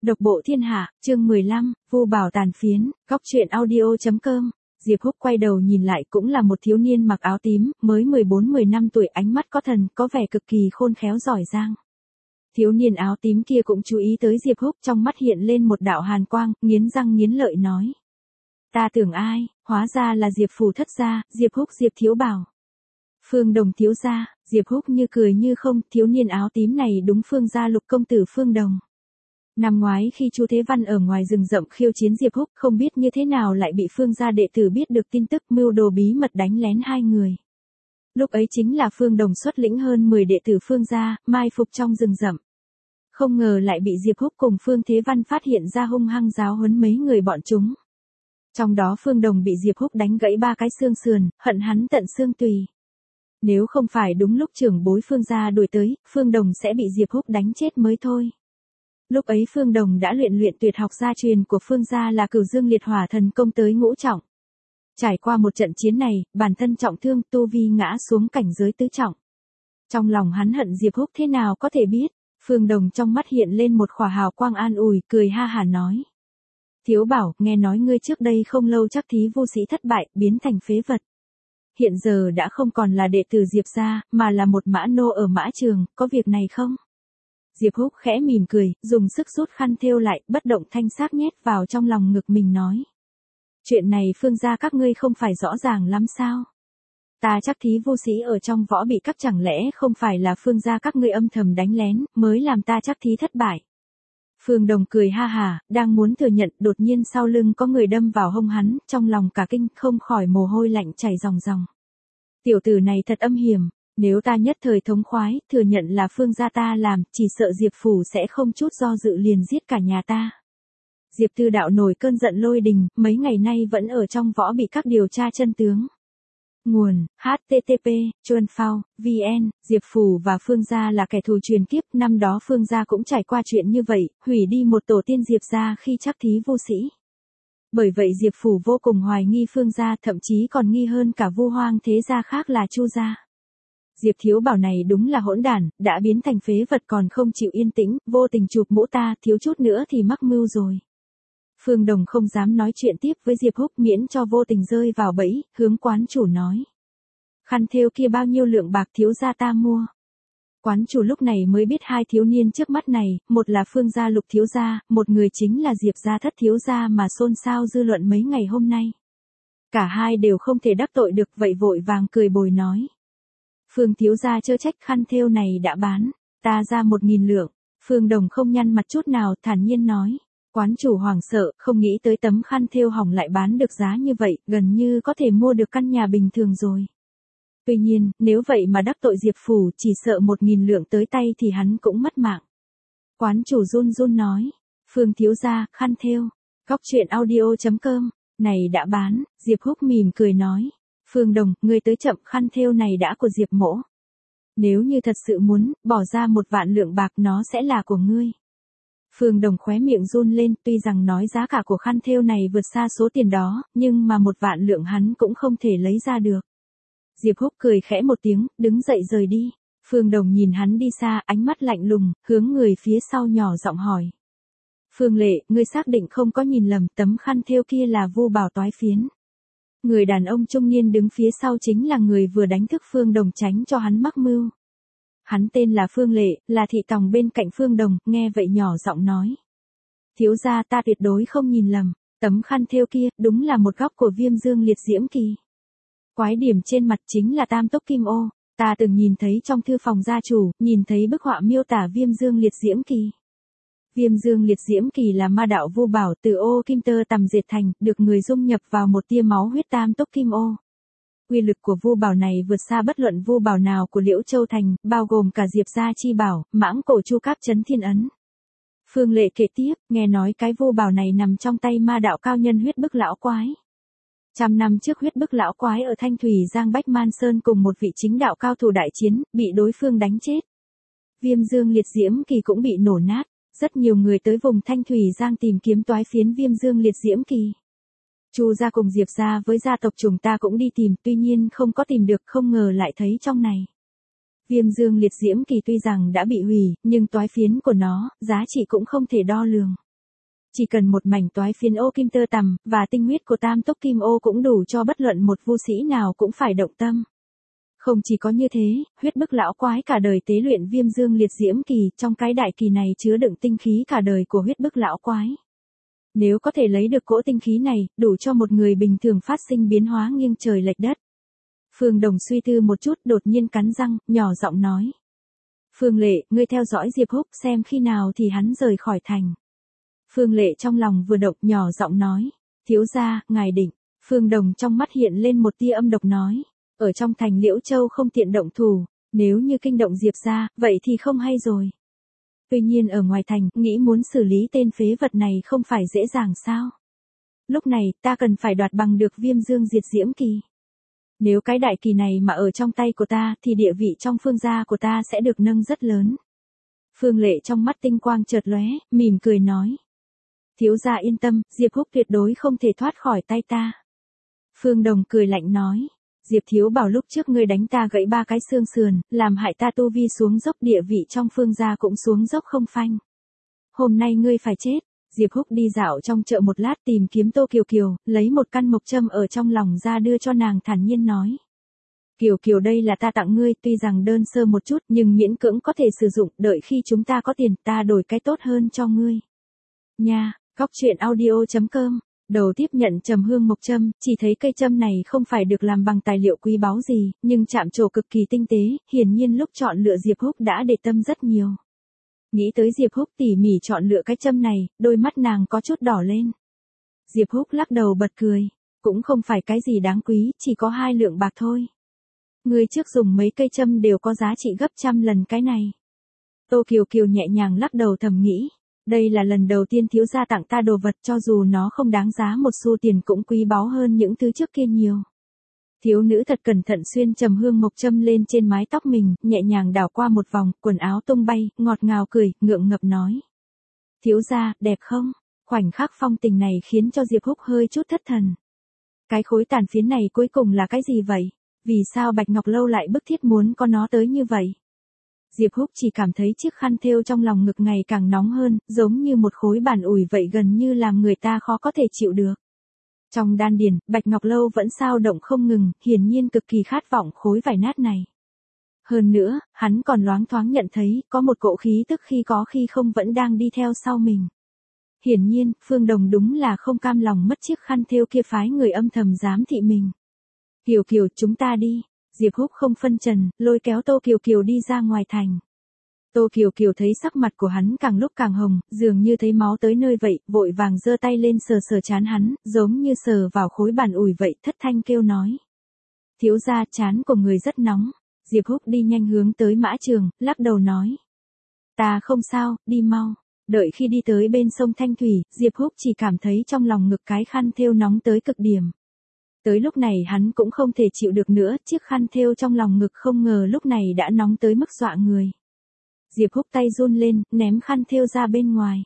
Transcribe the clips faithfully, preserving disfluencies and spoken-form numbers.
Độc bộ thiên hạ, chương mười lăm, Vu Bảo tàn phiến, góc truyện audio chấm com. Diệp Húc quay đầu nhìn lại cũng là một thiếu niên mặc áo tím, mới mười bốn mười lăm tuổi, ánh mắt có thần, có vẻ cực kỳ khôn khéo giỏi giang. Thiếu niên áo tím kia cũng chú ý tới Diệp Húc, trong mắt hiện lên một đạo hàn quang, nghiến răng nghiến lợi nói. Ta tưởng ai, hóa ra là Diệp Phủ thất gia, Diệp Húc Diệp thiếu bảo. Phương Đồng thiếu gia, Diệp Húc như cười như không, thiếu niên áo tím này đúng Phương gia lục công tử Phương Đồng. Năm ngoái khi Chu Thế Văn ở ngoài rừng rậm khiêu chiến Diệp Húc, không biết như thế nào lại bị Phương gia đệ tử biết được tin tức, mưu đồ bí mật đánh lén hai người. Lúc ấy chính là Phương Đồng xuất lĩnh hơn mười đệ tử Phương gia, mai phục trong rừng rậm. Không ngờ lại bị Diệp Húc cùng Phương Thế Văn phát hiện ra, hung hăng giáo huấn mấy người bọn chúng. Trong đó Phương Đồng bị Diệp Húc đánh gãy ba cái xương sườn, hận hắn tận xương tùy. Nếu không phải đúng lúc trưởng bối Phương gia đuổi tới, Phương Đồng sẽ bị Diệp Húc đánh chết mới thôi. Lúc ấy Phương Đồng đã luyện luyện tuyệt học gia truyền của Phương gia là Cửu Dương Liệt Hỏa Thần Công tới ngũ trọng. Trải qua một trận chiến này, bản thân trọng thương, tu vi ngã xuống cảnh giới tứ trọng. Trong lòng hắn hận Diệp Húc thế nào có thể biết, Phương Đồng trong mắt hiện lên một khỏa hào quang an ủi, cười ha hả nói. Thiếu bảo, nghe nói ngươi trước đây không lâu chắc thí vô sĩ thất bại, biến thành phế vật. Hiện giờ đã không còn là đệ tử Diệp gia, mà là một mã nô ở mã trường, có việc này không? Diệp Húc khẽ mỉm cười, dùng sức rút khăn thêu lại, bất động thanh sắc nhét vào trong lòng ngực mình nói. Chuyện này Phương gia các ngươi không phải rõ ràng lắm sao? Ta chắc thí vô sĩ ở trong võ bị cắt, chẳng lẽ không phải là Phương gia các ngươi âm thầm đánh lén, mới làm ta chắc thí thất bại? Phương Đồng cười ha hà, đang muốn thừa nhận, đột nhiên sau lưng có người đâm vào hông hắn, trong lòng cả kinh, không khỏi mồ hôi lạnh chảy ròng ròng. Tiểu tử này thật âm hiểm, nếu ta nhất thời thống khoái, thừa nhận là Phương gia ta làm, chỉ sợ Diệp Phủ sẽ không chút do dự liền giết cả nhà ta. Diệp Tư Đạo nổi cơn giận lôi đình, mấy ngày nay vẫn ở trong võ bị các điều tra chân tướng. Nguồn, H T T P, Chuan Phao, V N, Diệp Phủ và Phương gia là kẻ thù truyền kiếp, năm đó Phương gia cũng trải qua chuyện như vậy, hủy đi một tổ tiên Diệp gia khi chắc thí vô sĩ. Bởi vậy Diệp Phủ vô cùng hoài nghi Phương gia, thậm chí còn nghi hơn cả Vu Hoang thế gia khác là Chu gia. Diệp thiếu bảo này đúng là hỗn đản, đã biến thành phế vật còn không chịu yên tĩnh, vô tình chụp mũ ta, thiếu chút nữa thì mắc mưu rồi. Phương Đồng không dám nói chuyện tiếp với Diệp Húc, miễn cho vô tình rơi vào bẫy, hướng quán chủ nói. Khăn thêu kia bao nhiêu lượng bạc thiếu gia ta mua? Quán chủ lúc này mới biết hai thiếu niên trước mắt này, một là Phương gia Lục thiếu gia, một người chính là Diệp gia Thất thiếu gia mà xôn xao dư luận mấy ngày hôm nay. Cả hai đều không thể đắc tội được, vậy vội vàng cười bồi nói. Phương thiếu gia chớ trách, khăn thêu này đã bán, ta ra một nghìn lượng. Phương Đồng không nhăn mặt chút nào, thản nhiên nói. Quán chủ hoảng sợ, không nghĩ tới tấm khăn thêu hỏng lại bán được giá như vậy, gần như có thể mua được căn nhà bình thường rồi. Tuy nhiên, nếu vậy mà đắc tội Diệp Phủ, chỉ sợ một nghìn lượng tới tay thì hắn cũng mất mạng. Quán chủ run run nói. Phương thiếu gia, khăn thêu. Góc truyện audio chấm com. Này đã bán, Diệp Húc mỉm cười nói. Phương Đồng, ngươi tới chậm, khăn thêu này đã của Diệp mỗ. Nếu như thật sự muốn, bỏ ra một vạn lượng bạc nó sẽ là của ngươi. Phương Đồng khóe miệng run lên, tuy rằng nói giá cả của khăn thêu này vượt xa số tiền đó, nhưng mà một vạn lượng hắn cũng không thể lấy ra được. Diệp Húc cười khẽ một tiếng, đứng dậy rời đi. Phương Đồng nhìn hắn đi xa, ánh mắt lạnh lùng, hướng người phía sau nhỏ giọng hỏi. Phương Lệ, ngươi xác định không có nhìn lầm, tấm khăn thêu kia là Vu Bảo toái phiến. Người đàn ông trung niên đứng phía sau chính là người vừa đánh thức Phương Đồng tránh cho hắn mắc mưu. Hắn tên là Phương Lệ, là thị tòng bên cạnh Phương Đồng, nghe vậy nhỏ giọng nói. Thiếu gia ta tuyệt đối không nhìn lầm, tấm khăn thêu kia, đúng là một góc của Viêm Dương Liệt Diễm Kỳ. Quái điểm trên mặt chính là tam túc kim ô, ta từng nhìn thấy trong thư phòng gia chủ, nhìn thấy bức họa miêu tả Viêm Dương Liệt Diễm Kỳ. Viêm Dương Liệt Diễm Kỳ là ma đạo Vu Bảo từ ô kim tơ tằm dệt thành, được người dung nhập vào một tia máu huyết tam túc kim ô. Uy lực của Vu Bảo này vượt xa bất luận Vu Bảo nào của Liễu Châu Thành, bao gồm cả Diệp gia chi bảo, mãng cổ chu cáp chấn thiên ấn. Phương Lệ kể tiếp, nghe nói cái Vu Bảo này nằm trong tay ma đạo cao nhân huyết bức lão quái. Trăm năm trước huyết bức lão quái ở Thanh Thủy Giang Bách Man Sơn cùng một vị chính đạo cao thủ đại chiến, bị đối phương đánh chết. Viêm Dương Liệt Diễm Kỳ cũng bị nổ nát, rất nhiều người tới vùng Thanh Thủy Giang tìm kiếm toái phiến Viêm Dương Liệt Diễm Kỳ. Chu gia cùng Diệp gia với gia tộc chúng ta cũng đi tìm, tuy nhiên không có tìm được, không ngờ lại thấy trong này. Viêm Dương Liệt Diễm Kỳ tuy rằng đã bị hủy, nhưng toái phiến của nó, giá trị cũng không thể đo lường. Chỉ cần một mảnh toái phiến ô kim tơ tằm, và tinh huyết của tam túc kim ô cũng đủ cho bất luận một vu sĩ nào cũng phải động tâm. Không chỉ có như thế, huyết bức lão quái cả đời tế luyện viêm dương liệt diễm kỳ, trong cái đại kỳ này chứa đựng tinh khí cả đời của huyết bức lão quái. Nếu có thể lấy được cỗ tinh khí này, đủ cho một người bình thường phát sinh biến hóa nghiêng trời lệch đất. Phương Đồng suy tư một chút, đột nhiên cắn răng, nhỏ giọng nói. Phương Lệ, ngươi theo dõi Diệp Húc xem khi nào thì hắn rời khỏi thành. Phương Lệ trong lòng vừa động, nhỏ giọng nói. Thiếu gia, ngài định. Phương Đồng trong mắt hiện lên một tia âm độc nói. Ở trong thành Liễu Châu không tiện động thủ, nếu như kinh động Diệp gia, vậy thì không hay rồi. Tuy nhiên ở ngoài thành, nghĩ muốn xử lý tên phế vật này không phải dễ dàng sao. Lúc này, ta cần phải đoạt bằng được viêm dương diệt diễm kỳ. Nếu cái đại kỳ này mà ở trong tay của ta, thì địa vị trong Phương gia của ta sẽ được nâng rất lớn. Phương Lệ trong mắt tinh quang chợt lóe, mỉm cười nói. Thiếu gia yên tâm, Diệp Húc tuyệt đối không thể thoát khỏi tay ta. Phương Đồng cười lạnh nói. Diệp thiếu bảo lúc trước ngươi đánh ta gãy ba cái xương sườn, làm hại ta tu vi xuống dốc, địa vị trong Phương gia cũng xuống dốc không phanh. Hôm nay ngươi phải chết. Diệp Húc đi dạo trong chợ một lát tìm kiếm Tô Kiều Kiều, lấy một căn mộc châm ở trong lòng ra đưa cho nàng, thản nhiên nói. Kiều Kiều, đây là ta tặng ngươi, tuy rằng đơn sơ một chút nhưng miễn cưỡng có thể sử dụng, đợi khi chúng ta có tiền ta đổi cái tốt hơn cho ngươi. Nha, góc truyện audio chấm com. Đầu tiếp nhận trầm hương mộc châm, chỉ thấy cây châm này không phải được làm bằng tài liệu quý báu gì, nhưng chạm trổ cực kỳ tinh tế, hiển nhiên lúc chọn lựa Diệp Húc đã để tâm rất nhiều. Nghĩ tới Diệp Húc tỉ mỉ chọn lựa cái châm này, đôi mắt nàng có chút đỏ lên. Diệp Húc lắc đầu bật cười, cũng không phải cái gì đáng quý, chỉ có hai lượng bạc thôi. Người trước dùng mấy cây châm đều có giá trị gấp trăm lần cái này. Tô Kiều Kiều nhẹ nhàng lắc đầu thầm nghĩ. Đây là lần đầu tiên thiếu gia tặng ta đồ vật, cho dù nó không đáng giá một xu tiền cũng quý báu hơn những thứ trước kia nhiều. Thiếu nữ thật cẩn thận xuyên trầm hương mộc châm lên trên mái tóc mình, nhẹ nhàng đảo qua một vòng, quần áo tung bay, ngọt ngào cười, ngượng ngập nói. Thiếu gia, đẹp không? Khoảnh khắc phong tình này khiến cho Diệp Húc hơi chút thất thần. Cái khối tàn phiến này cuối cùng là cái gì vậy? Vì sao Bạch Ngọc Lâu lại bức thiết muốn có nó tới như vậy? Diệp Húc chỉ cảm thấy chiếc khăn thêu trong lòng ngực ngày càng nóng hơn, giống như một khối bản ủi vậy, gần như làm người ta khó có thể chịu được. Trong đan điền, Bạch Ngọc Lâu vẫn sao động không ngừng, hiển nhiên cực kỳ khát vọng khối vải nát này. Hơn nữa, hắn còn loáng thoáng nhận thấy, có một cỗ khí tức khi có khi không vẫn đang đi theo sau mình. Hiển nhiên, Phương Đồng đúng là không cam lòng mất chiếc khăn thêu kia, phái người âm thầm giám thị mình. Kiều Kiều, chúng ta đi. Diệp Húc không phân trần, lôi kéo Tô Kiều Kiều đi ra ngoài thành. Tô Kiều Kiều thấy sắc mặt của hắn càng lúc càng hồng, dường như thấy máu tới nơi vậy, vội vàng giơ tay lên sờ sờ trán hắn, giống như sờ vào khối bản ủi vậy, thất thanh kêu nói. Thiếu gia, trán của người rất nóng. Diệp Húc đi nhanh hướng tới mã trường, lắc đầu nói. Ta không sao, đi mau. Đợi khi đi tới bên sông Thanh Thủy, Diệp Húc chỉ cảm thấy trong lòng ngực cái khăn thêu nóng tới cực điểm. Tới lúc này hắn cũng không thể chịu được nữa, chiếc khăn thêu trong lòng ngực không ngờ lúc này đã nóng tới mức dọa người. Diệp Húc tay run lên, ném khăn thêu ra bên ngoài.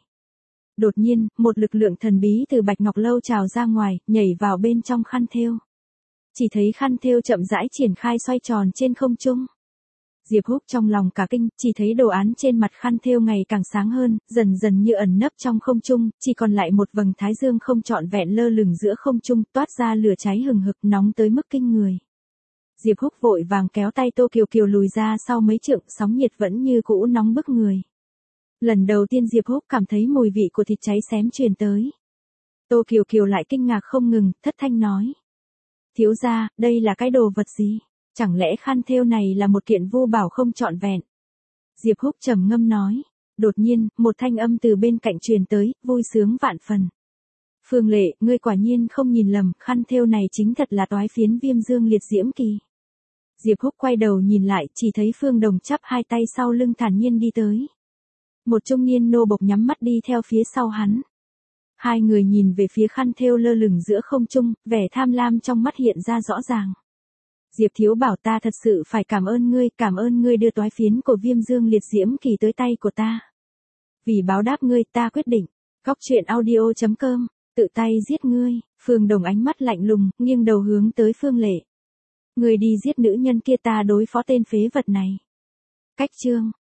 Đột nhiên, một lực lượng thần bí từ Bạch Ngọc Lâu trào ra ngoài, nhảy vào bên trong khăn thêu. Chỉ thấy khăn thêu chậm rãi triển khai xoay tròn trên không trung. Diệp Húc trong lòng cả kinh, chỉ thấy đồ án trên mặt khăn thêu ngày càng sáng hơn, dần dần như ẩn nấp trong không trung, chỉ còn lại một vầng thái dương không trọn vẹn lơ lửng giữa không trung, toát ra lửa cháy hừng hực nóng tới mức kinh người. Diệp Húc vội vàng kéo tay Tô Kiều Kiều lùi ra sau mấy trượng, sóng nhiệt vẫn như cũ nóng bức người. Lần đầu tiên Diệp Húc cảm thấy mùi vị của thịt cháy xém truyền tới. Tô Kiều Kiều lại kinh ngạc không ngừng, thất thanh nói. Thiếu gia, đây là cái đồ vật gì? Chẳng lẽ khăn thêu này là một kiện vô bảo không trọn vẹn? Diệp Húc trầm ngâm nói. Đột nhiên, một thanh âm từ bên cạnh truyền tới, vui sướng vạn phần. Phương Lệ, ngươi quả nhiên không nhìn lầm, khăn thêu này chính thật là toái phiến viêm dương liệt diễm kỳ. Diệp Húc quay đầu nhìn lại, chỉ thấy Phương Đồng chắp hai tay sau lưng thản nhiên đi tới. Một trung niên nô bộc nhắm mắt đi theo phía sau hắn. Hai người nhìn về phía khăn thêu lơ lửng giữa không trung, vẻ tham lam trong mắt hiện ra rõ ràng. Diệp thiếu bảo ta thật sự phải cảm ơn ngươi, cảm ơn ngươi đưa toái phiến của viêm dương liệt diễm kỳ tới tay của ta. Vì báo đáp ngươi, ta quyết định. Góc truyện audio chấm com, tự tay giết ngươi. Phương Đồng ánh mắt lạnh lùng, nghiêng đầu hướng tới Phương Lệ. Ngươi đi giết nữ nhân kia, ta đối phó tên phế vật này. Cách chương.